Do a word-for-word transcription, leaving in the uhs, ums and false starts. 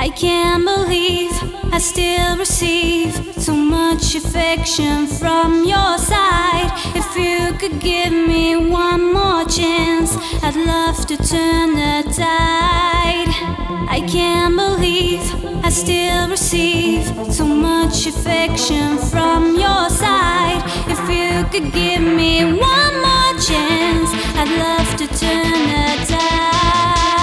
I can't believe I still receive so much affection from your side. If you could give me one more chance, I'd love to turn the tide. I can't believe I still receive so much affection from your side. If you could give me one more chance, I'd love to turn the tide.